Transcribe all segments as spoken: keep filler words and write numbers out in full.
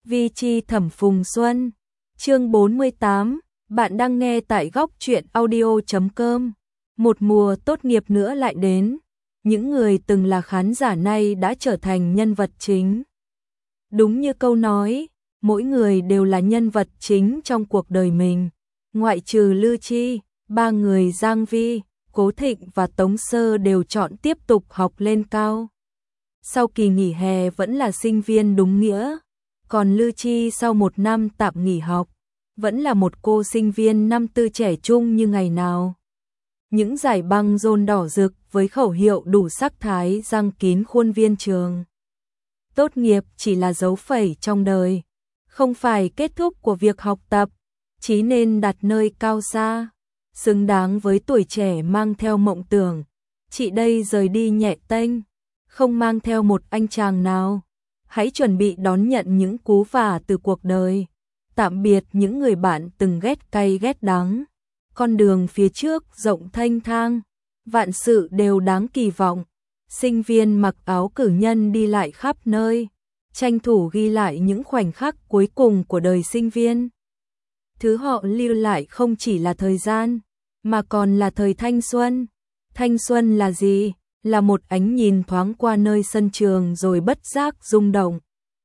Vi Chi Thẩm Phùng Xuân. Chương bốn mươi tám, bạn đang nghe tại góc truyện audio chấm com. Một mùa tốt nghiệp nữa lại đến, những người từng là khán giả nay đã trở thành nhân vật chính. Đúng như câu nói, mỗi người đều là nhân vật chính trong cuộc đời mình. Ngoại trừ Lư Chi, ba người Giang Vi, Cố Thịnh và Tống Sơ đều chọn tiếp tục học lên cao. Sau kỳ nghỉ hè vẫn là sinh viên đúng nghĩa, còn Lư Chi sau một năm tạm nghỉ học, vẫn là một cô sinh viên năm tư trẻ trung như ngày nào. Những dải băng rôn đỏ rực với khẩu hiệu đủ sắc thái răng kín khuôn viên trường. Tốt nghiệp chỉ là dấu phẩy trong đời, không phải kết thúc của việc học tập, chí nên đặt nơi cao xa, xứng đáng với tuổi trẻ mang theo mộng tưởng. Chị đây rời đi nhẹ tênh, không mang theo một anh chàng nào. Hãy chuẩn bị đón nhận những cú vả từ cuộc đời. Tạm biệt những người bạn từng ghét cay ghét đắng. Con đường phía trước rộng thênh thang, vạn sự đều đáng kỳ vọng. Sinh viên mặc áo cử nhân đi lại khắp nơi, tranh thủ ghi lại những khoảnh khắc cuối cùng của đời sinh viên. Thứ họ lưu lại không chỉ là thời gian, mà còn là thời thanh xuân. Thanh xuân là gì? Là một ánh nhìn thoáng qua nơi sân trường rồi bất giác rung động.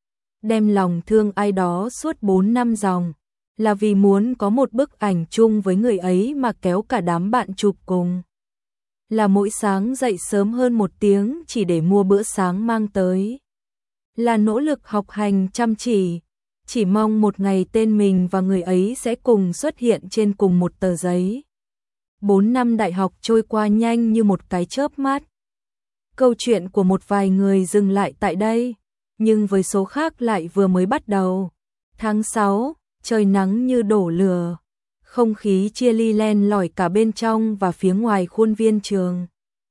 Đem lòng thương ai đó suốt bốn năm dòng, là vì muốn có một bức ảnh chung với người ấy mà kéo cả đám bạn chụp cùng. Là mỗi sáng dậy sớm hơn một tiếng chỉ để mua bữa sáng mang tới. Là nỗ lực học hành chăm chỉ, chỉ mong một ngày tên mình và người ấy sẽ cùng xuất hiện trên cùng một tờ giấy. Bốn năm đại học trôi qua nhanh như một cái chớp mắt. Câu chuyện của một vài người dừng lại tại đây, nhưng với số khác lại vừa mới bắt đầu. Tháng sáu, trời nắng như đổ lửa, không khí chia ly len lỏi cả bên trong và phía ngoài khuôn viên trường.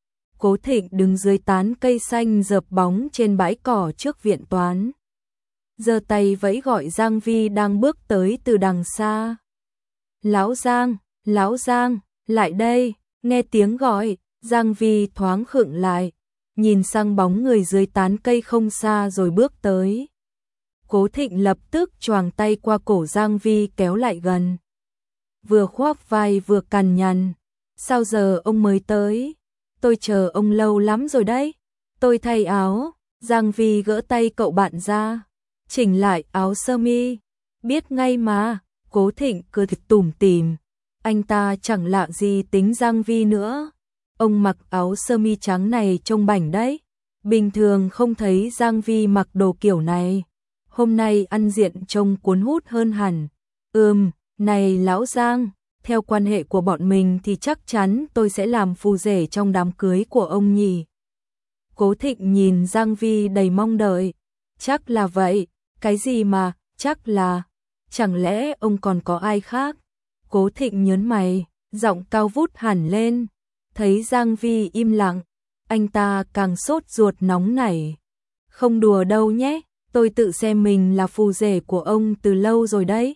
Cố Thịnh đứng dưới tán cây xanh rợp bóng trên bãi cỏ trước viện toán, giơ tay vẫy gọi Giang Vi đang bước tới từ đằng xa. Lão Giang, Lão Giang, lại đây. Nghe tiếng gọi, Giang Vi thoáng khựng lại, nhìn sang bóng người dưới tán cây không xa rồi bước tới. Cố Thịnh lập tức choàng tay qua cổ Giang Vi kéo lại gần. Vừa khoác vai vừa cằn nhằn. Sao giờ ông mới tới? Tôi chờ ông lâu lắm rồi đấy. Tôi thay áo. Giang Vi gỡ tay cậu bạn ra, chỉnh lại áo sơ mi. Biết ngay mà. Cố Thịnh cười tủm tỉm. Anh ta chẳng lạ gì tính Giang Vi nữa. Ông mặc áo sơ mi trắng này trông bảnh đấy. Bình thường không thấy Giang Vi mặc đồ kiểu này. Hôm nay ăn diện trông cuốn hút hơn hẳn. Ừm, này Lão Giang, theo quan hệ của bọn mình thì chắc chắn tôi sẽ làm phù rể trong đám cưới của ông nhỉ. Cố Thịnh nhìn Giang Vi đầy mong đợi. Chắc là vậy. Cái gì mà, chắc là, chẳng lẽ ông còn có ai khác? Cố Thịnh nhớn mày, giọng cao vút hẳn lên. Thấy Giang Vi im lặng, anh ta càng sốt ruột nóng nảy. Không đùa đâu nhé, tôi tự xem mình là phù rể của ông từ lâu rồi đấy.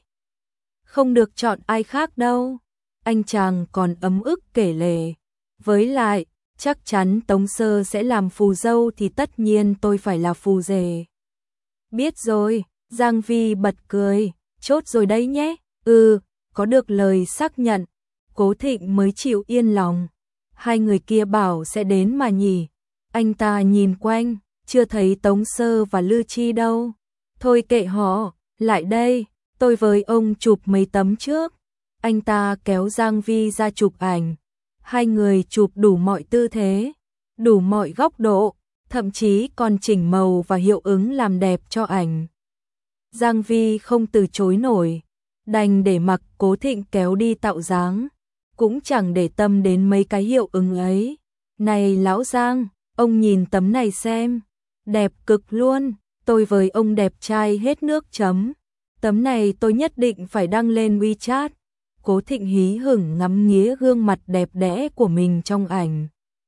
Không được chọn ai khác đâu. Anh chàng còn ấm ức kể lể. Với lại, chắc chắn Tống Sơ sẽ làm phù dâu thì tất nhiên tôi phải là phù rể. Biết rồi, Giang Vi bật cười, chốt rồi đấy nhé. Ừ, có được lời xác nhận, Cố Thịnh mới chịu yên lòng. Hai người kia bảo sẽ đến mà nhỉ. Anh ta nhìn quanh, chưa thấy Tống Sơ và Lư Chi đâu. Thôi kệ họ, lại đây, tôi với ông chụp mấy tấm trước. Anh ta kéo Giang Vi ra chụp ảnh. Hai người chụp đủ mọi tư thế, đủ mọi góc độ, thậm chí còn chỉnh màu và hiệu ứng làm đẹp cho ảnh. Giang Vi không từ chối nổi, đành để mặc Cố Thịnh kéo đi tạo dáng, cũng chẳng để tâm đến mấy cái hiệu ứng ấy. Này Lão Giang, ông nhìn tấm này xem, đẹp cực luôn, tôi với ông đẹp trai hết nước chấm. Tấm này tôi nhất định phải đăng lên WeChat. Cố Thịnh hí hửng ngắm nghía gương mặt đẹp đẽ của mình trong ảnh.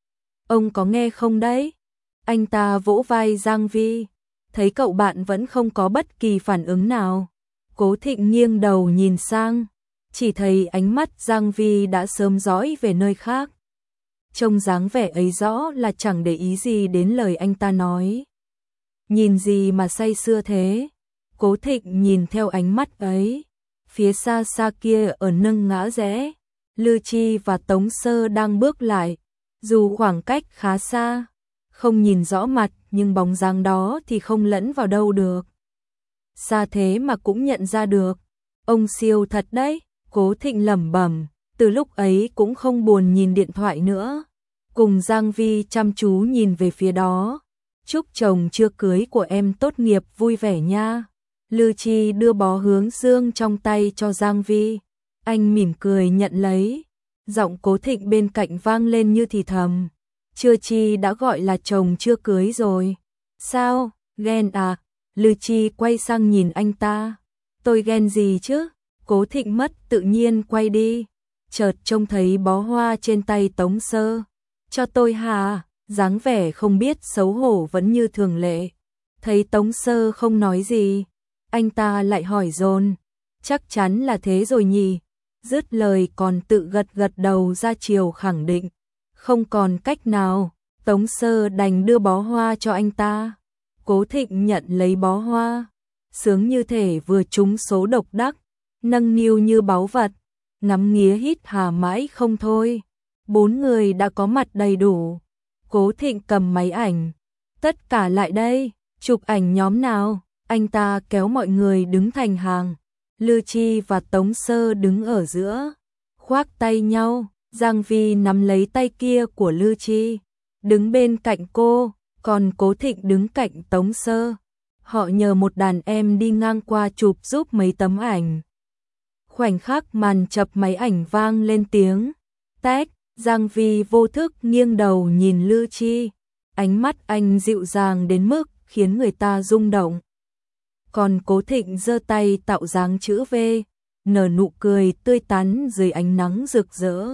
Ông có nghe không đấy? Anh ta vỗ vai Giang Vi, thấy cậu bạn vẫn không có bất kỳ phản ứng nào. Cố Thịnh nghiêng đầu nhìn sang, chỉ thấy ánh mắt Giang Vi đã sớm dõi về nơi khác. Trông dáng vẻ ấy rõ là chẳng để ý gì đến lời anh ta nói. Nhìn gì mà say sưa thế? Cố Thịnh nhìn theo ánh mắt ấy, phía xa xa kia ở nâng ngã rẽ, Lư Chi và Tống Sơ đang bước lại, dù khoảng cách khá xa, không nhìn rõ mặt nhưng bóng dáng đó thì không lẫn vào đâu được. Xa thế mà cũng nhận ra được, ông siêu thật đấy, Cố Thịnh lẩm bẩm, từ lúc ấy cũng không buồn nhìn điện thoại nữa, cùng Giang Vi chăm chú nhìn về phía đó. Chúc chồng chưa cưới của em tốt nghiệp vui vẻ nha. Lư Chi đưa bó hướng dương trong tay cho Giang Vi, anh mỉm cười nhận lấy, giọng Cố Thịnh bên cạnh vang lên như thì thầm, chưa chi đã gọi là chồng chưa cưới rồi. Sao, ghen à? Lư Chi quay sang nhìn anh ta, tôi ghen gì chứ? Cố Thịnh mất tự nhiên quay đi, chợt trông thấy bó hoa trên tay Tống Sơ. Cho tôi hả? Dáng vẻ không biết xấu hổ vẫn như thường lệ. Thấy Tống Sơ không nói gì, anh ta lại hỏi dồn, chắc chắn là thế rồi nhỉ? Dứt lời còn tự gật gật đầu ra chiều khẳng định. Không còn cách nào, Tống Sơ đành đưa bó hoa cho anh ta. Cố Thịnh nhận lấy bó hoa, sướng như thể vừa trúng số độc đắc, nâng niu như báu vật, ngắm nghía hít hà mãi không thôi. Bốn người đã có mặt đầy đủ. Cố Thịnh cầm máy ảnh, tất cả lại đây, chụp ảnh nhóm nào? Anh ta kéo mọi người đứng thành hàng, Lư Chi và Tống Sơ đứng ở giữa, khoác tay nhau, Giang Vi nắm lấy tay kia của Lư Chi, đứng bên cạnh cô, còn Cố Thịnh đứng cạnh Tống Sơ. Họ nhờ một đàn em đi ngang qua chụp giúp mấy tấm ảnh. Khoảnh khắc màn chập máy ảnh vang lên tiếng tách, Giang Vi vô thức nghiêng đầu nhìn Lư Chi, ánh mắt anh dịu dàng đến mức khiến người ta rung động. Còn Cố Thịnh giơ tay tạo dáng chữ V, nở nụ cười tươi tắn dưới ánh nắng rực rỡ.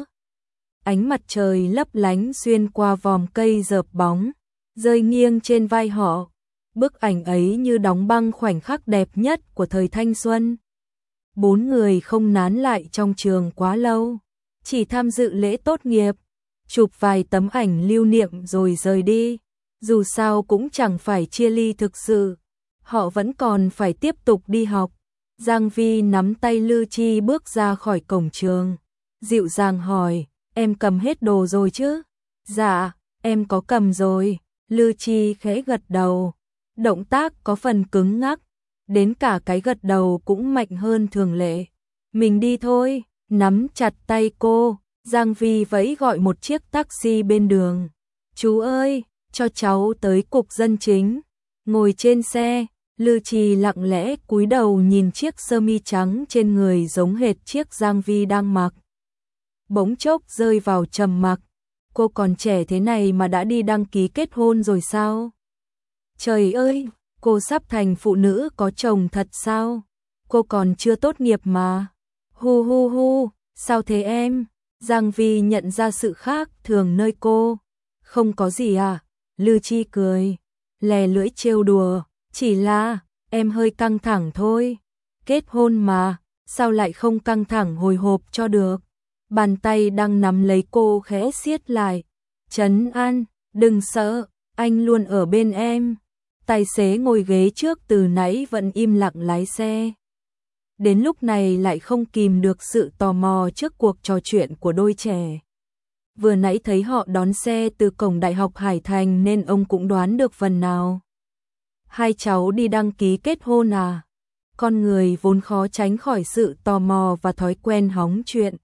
Ánh mặt trời lấp lánh xuyên qua vòm cây rợp bóng, rơi nghiêng trên vai họ. Bức ảnh ấy như đóng băng khoảnh khắc đẹp nhất của thời thanh xuân. Bốn người không nán lại trong trường quá lâu, chỉ tham dự lễ tốt nghiệp, chụp vài tấm ảnh lưu niệm rồi rời đi. Dù sao cũng chẳng phải chia ly thực sự, họ vẫn còn phải tiếp tục đi học. Giang Vi nắm tay Lư Chi bước ra khỏi cổng trường, dịu dàng hỏi, em cầm hết đồ rồi chứ? Dạ, em có cầm rồi. Lư Chi khẽ gật đầu, động tác có phần cứng ngắc, đến cả cái gật đầu cũng mạnh hơn thường lệ. Mình đi thôi, nắm chặt tay cô, Giang Vi vẫy gọi một chiếc taxi bên đường. Chú ơi, cho cháu tới cục dân chính. Ngồi trên xe, Lư Chi lặng lẽ cúi đầu nhìn chiếc sơ mi trắng trên người giống hệt chiếc Giang Vi đang mặc. Bỗng chốc rơi vào trầm mặc, cô còn trẻ thế này mà đã đi đăng ký kết hôn rồi sao? Trời ơi, cô sắp thành phụ nữ có chồng thật sao? Cô còn chưa tốt nghiệp mà. Hu hu hu, sao thế em? Giang Vi nhận ra sự khác thường nơi cô. Không có gì à? Lư Chi cười, lè lưỡi trêu đùa, chỉ là em hơi căng thẳng thôi. Kết hôn mà, sao lại không căng thẳng hồi hộp cho được? Bàn tay đang nắm lấy cô khẽ siết lại. Trấn an, đừng sợ, anh luôn ở bên em. Tài xế ngồi ghế trước từ nãy vẫn im lặng lái xe. Đến lúc này lại không kìm được sự tò mò trước cuộc trò chuyện của đôi trẻ. Vừa nãy thấy họ đón xe từ cổng Đại học Hải Thành nên ông cũng đoán được phần nào. Hai cháu đi đăng ký kết hôn à? Con người vốn khó tránh khỏi sự tò mò và thói quen hóng chuyện.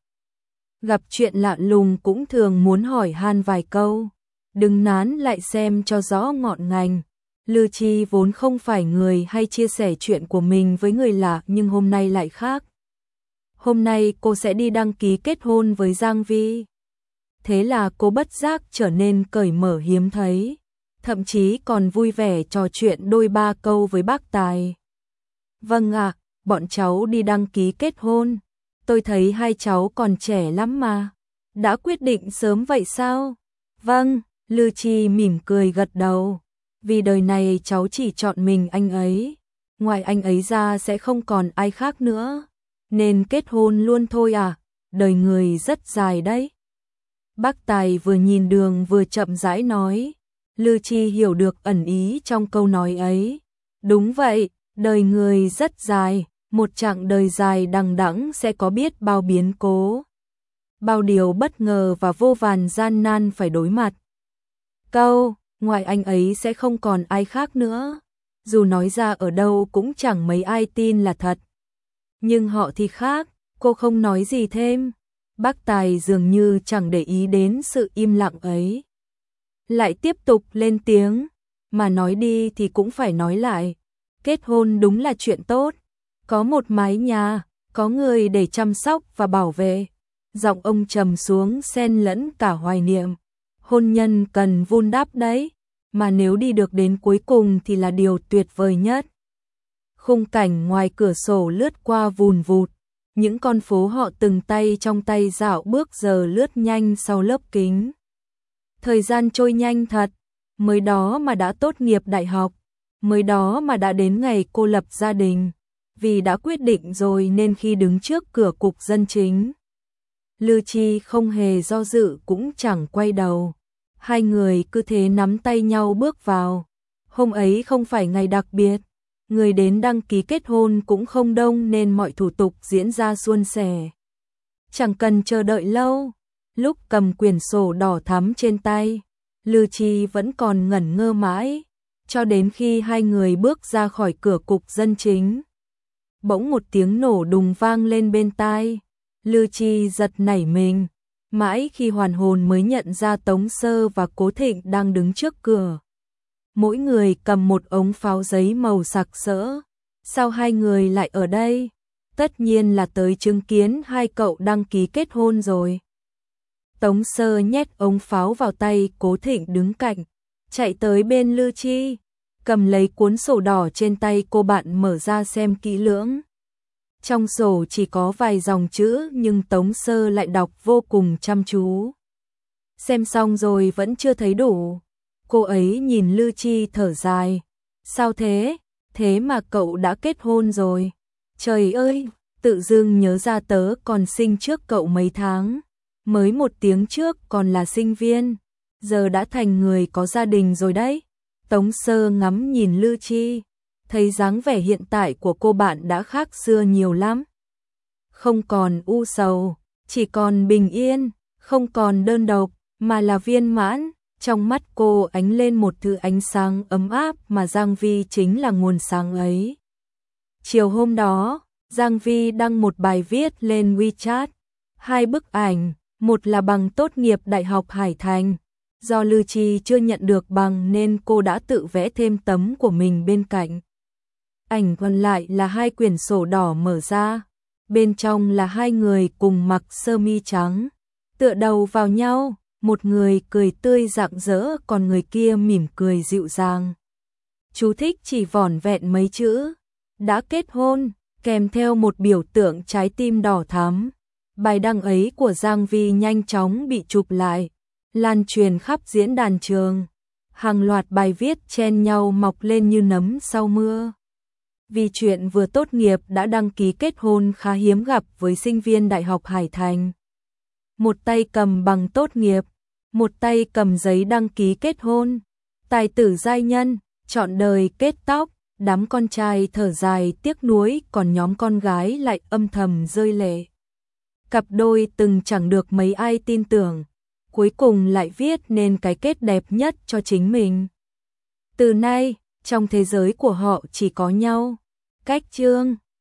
Gặp chuyện lạ lùng cũng thường muốn hỏi han vài câu. Đừng nán lại xem cho rõ ngọn ngành. Lư Chi vốn không phải người hay chia sẻ chuyện của mình với người lạ nhưng hôm nay lại khác. Hôm nay cô sẽ đi đăng ký kết hôn với Giang Vi. Thế là cô bất giác trở nên cởi mở hiếm thấy, thậm chí còn vui vẻ trò chuyện đôi ba câu với bác Tài. Vâng ạ, bọn cháu đi đăng ký kết hôn. Tôi thấy hai cháu còn trẻ lắm mà. Đã quyết định sớm vậy sao? Vâng, Lư Chi mỉm cười gật đầu. Vì đời này cháu chỉ chọn mình anh ấy. Ngoài anh ấy ra sẽ không còn ai khác nữa. Nên kết hôn luôn thôi à? Đời người rất dài đấy. Bác Tài vừa nhìn đường vừa chậm rãi nói. Lư Chi hiểu được ẩn ý trong câu nói ấy. Đúng vậy, Đời người rất dài, một chặng đời dài đằng đẵng sẽ có biết bao biến cố, bao điều bất ngờ và vô vàn gian nan phải đối mặt. Câu, ngoài anh ấy sẽ không còn ai khác nữa, dù nói ra ở đâu cũng chẳng mấy ai tin là thật. Nhưng họ thì khác, cô không nói gì thêm. Bác Tài dường như chẳng để ý đến sự im lặng ấy. Lại tiếp tục lên tiếng, mà nói đi thì cũng phải nói lại. Kết hôn đúng là chuyện tốt, có một mái nhà, có người để chăm sóc và bảo vệ. Giọng ông trầm xuống xen lẫn cả hoài niệm. Hôn nhân cần vun đắp đấy, mà nếu đi được đến cuối cùng thì là điều tuyệt vời nhất. Khung cảnh ngoài cửa sổ lướt qua vùn vụt, những con phố họ từng tay trong tay dạo bước giờ lướt nhanh sau lớp kính. Thời gian trôi nhanh thật, mới đó mà đã tốt nghiệp đại học, mới đó mà đã đến ngày cô lập gia đình, vì đã quyết định rồi nên khi đứng trước cửa cục dân chính, Lư Chi không hề do dự cũng chẳng quay đầu. Hai người cứ thế nắm tay nhau bước vào. Hôm ấy không phải ngày đặc biệt, người đến đăng ký kết hôn cũng không đông nên mọi thủ tục diễn ra suôn sẻ. Chẳng cần chờ đợi lâu, lúc cầm quyển sổ đỏ thắm trên tay, Lư Chi vẫn còn ngẩn ngơ mãi, cho đến khi hai người bước ra khỏi cửa cục dân chính. Bỗng một tiếng nổ đùng vang lên bên tai, Lư Chi giật nảy mình, mãi khi hoàn hồn mới nhận ra Tống Sơ và Cố Thịnh đang đứng trước cửa. Mỗi người cầm một ống pháo giấy màu sặc sỡ. Sao hai người lại ở đây? Tất nhiên là tới chứng kiến hai cậu đăng ký kết hôn rồi. Tống Sơ nhét ống pháo vào tay Cố Thịnh đứng cạnh, chạy tới bên Lư Chi, cầm lấy cuốn sổ đỏ trên tay cô bạn mở ra xem kỹ lưỡng. Trong sổ chỉ có vài dòng chữ nhưng Tống Sơ lại đọc vô cùng chăm chú. Xem xong rồi vẫn chưa thấy đủ. Cô ấy nhìn Lư Chi thở dài. Sao thế? Thế mà cậu đã kết hôn rồi. Trời ơi, tự dưng nhớ ra tớ còn sinh trước cậu mấy tháng. Mới một tiếng trước còn là sinh viên. Giờ đã thành người có gia đình rồi đấy. Tống Sơ ngắm nhìn Lư Chi, thấy dáng vẻ hiện tại của cô bạn đã khác xưa nhiều lắm. Không còn u sầu, chỉ còn bình yên, không còn đơn độc, mà là viên mãn. Trong mắt cô ánh lên một thứ ánh sáng ấm áp mà Giang Vi chính là nguồn sáng ấy. Chiều hôm đó, Giang Vi đăng một bài viết lên WeChat. Hai bức ảnh, một là bằng tốt nghiệp Đại học Hải Thành. Do Lư Chi chưa nhận được bằng nên cô đã tự vẽ thêm tấm của mình bên cạnh. Ảnh còn lại là hai quyển sổ đỏ mở ra. Bên trong là hai người cùng mặc sơ mi trắng, tựa đầu vào nhau. Một người cười tươi rạng rỡ còn người kia mỉm cười dịu dàng. Chú thích chỉ vỏn vẹn mấy chữ. Đã kết hôn, kèm theo một biểu tượng trái tim đỏ thắm. Bài đăng ấy của Giang Vi nhanh chóng bị chụp lại, lan truyền khắp diễn đàn trường. Hàng loạt bài viết chen nhau mọc lên như nấm sau mưa. Vì chuyện vừa tốt nghiệp đã đăng ký kết hôn khá hiếm gặp với sinh viên Đại học Hải Thành. Một tay cầm bằng tốt nghiệp, một tay cầm giấy đăng ký kết hôn. Tài tử giai nhân, trọn đời kết tóc, đám con trai thở dài tiếc nuối còn nhóm con gái lại âm thầm rơi lệ. Cặp đôi từng chẳng được mấy ai tin tưởng, cuối cùng lại viết nên cái kết đẹp nhất cho chính mình. Từ nay, trong thế giới của họ chỉ có nhau. Cách chương